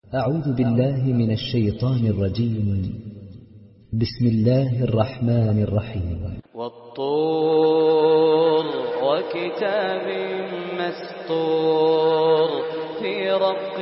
أعوذ بالله من الشيطان الرجيم. بسم الله الرحمن الرحيم. والطور وكتاب مسطور في رق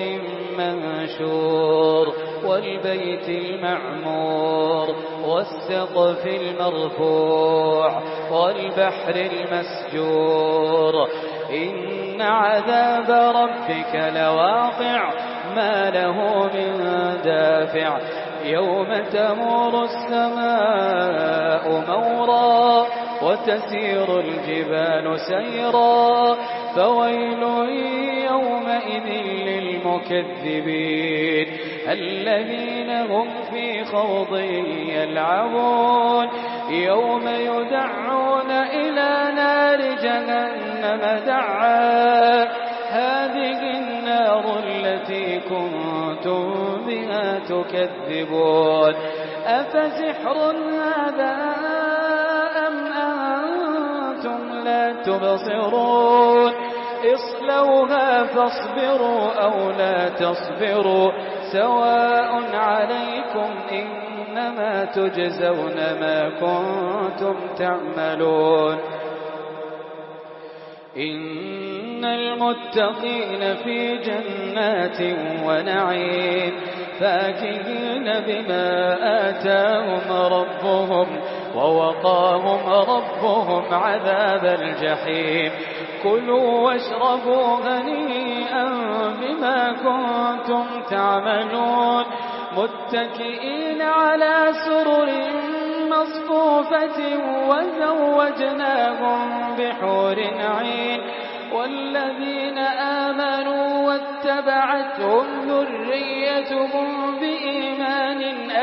منشور والبيت المعمور والسقف المرفوع والبحر المسجور إن عذاب ربك لواقع ما له من دافع يوم تمور السماء مورا وتسير الجبال سيرا فويل يومئذ للمكذبين الذين هم في خوض يلعبون يوم يدعون إلى نار جهنم دعا هذه النار التي كنتم بها تكذبون أفسحر هذا أم أنتم لا تبصرون اصلوها فاصبروا أو لا تصبروا سواء عليكم إنما تجزون ما كنتم تعملون إن المتقين في جنات ونعيم فاكهين بما آتاهم ربهم ووقاهم ربهم عذاب الجحيم كلوا واشربوا هنيئا بما كنتم تعملون متكئين على سرر مصفوفة وزوجناهم بحور عين والذين آمنوا واتبعتهم ذريتهم بإيمان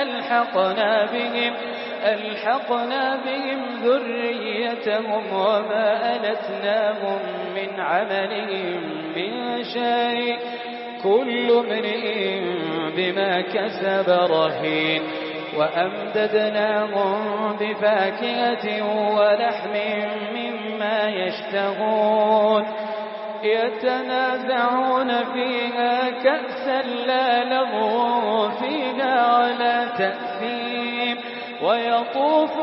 ألحقنا بهم ذريتهم وما ألتناهم من عملهم من شيء كل امرئ بما كسب رهين وأمددناهم بفاكهة ولحم مما يشتهون يتنازعون فيها كأسا لا لغو فيها ولا تأثيم ويطوف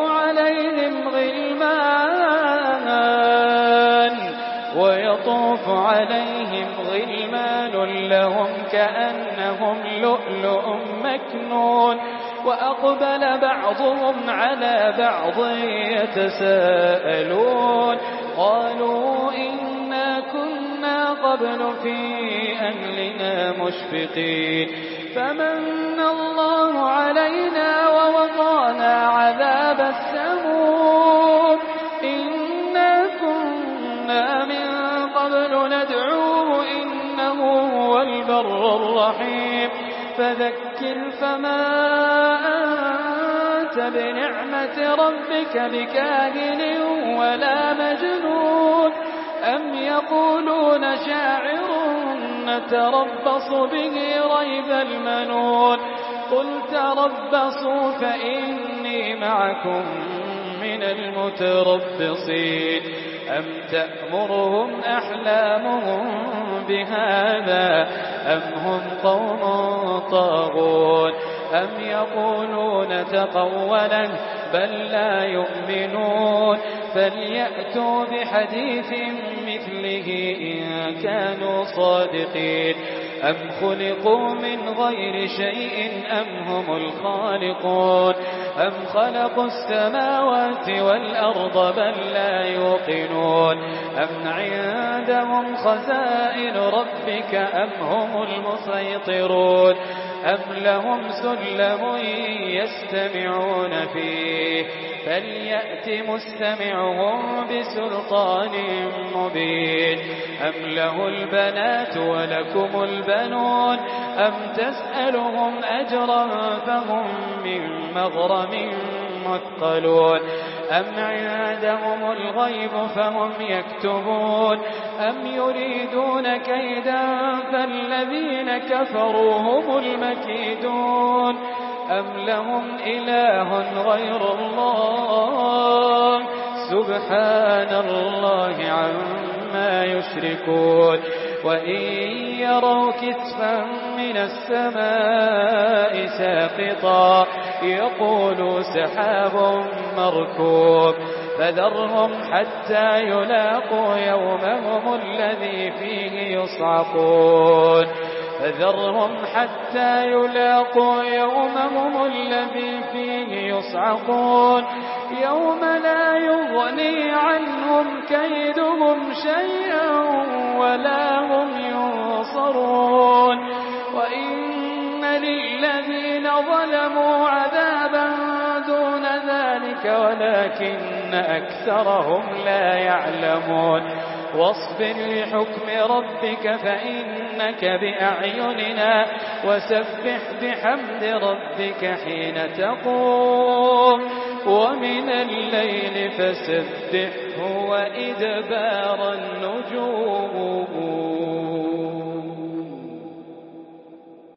عليهم غلمان لهم كأنهم لؤلؤ مكنون وأقبل بعضهم على بعض يتساءلون قالوا إنا كنا قبل في أهلنا مشفقين فمن الله علينا ووقانا عذاب السموم إنا كنا من قبل ندعوه إنه هو البر الرحيم فذكر فما أنت بنعمة ربك بكاهن ولا مجنون أم يقولون شاعر نتربص به ريب المنون قل تربصوا فإني معكم من المتربصين أم تأمرهم أحلامهم بهذا أم هم قوم طاغون أم يقولون تقوله بل لا يؤمنون فليأتوا بحديث مثله إن كانوا صادقين أم خلقوا من غير شيء أم هم الخالقون أم خلقوا السماوات والأرض بل لا يوقنون أم عندهم خزائن ربك أم هم المسيطرون أم لهم سلم يستمعون فيه فليأت مستمعهم بسلطان مبين أم له البنات ولكم البنون أم تسألهم أجرا فهم من مغرم مثقلون أم عندهم الغيب فهم يكتبون أم يريدون كيدا فالذين كفروا هم المكيدون أم لهم إله غير الله سبحان الله عما يشركون وإن يروا كسفا من من السماء ساقطا يقول سحاب مركوب فذرهم حتى يلاقوا يومهم الذي فيه يصعقون فذرهم حتى يلاقوا يومهم الذي فيه يصعقون يوم لا يغني عنهم كيدهم شيئا ولا هم ينصرون وإن للذين ظلموا عذابا دون ذلك ولكن أكثرهم لا يعلمون واصبر لحكم ربك فإنك بأعيننا وسبح بحمد ربك حين تقوم ومن الليل فسبحه وإدبار النجوم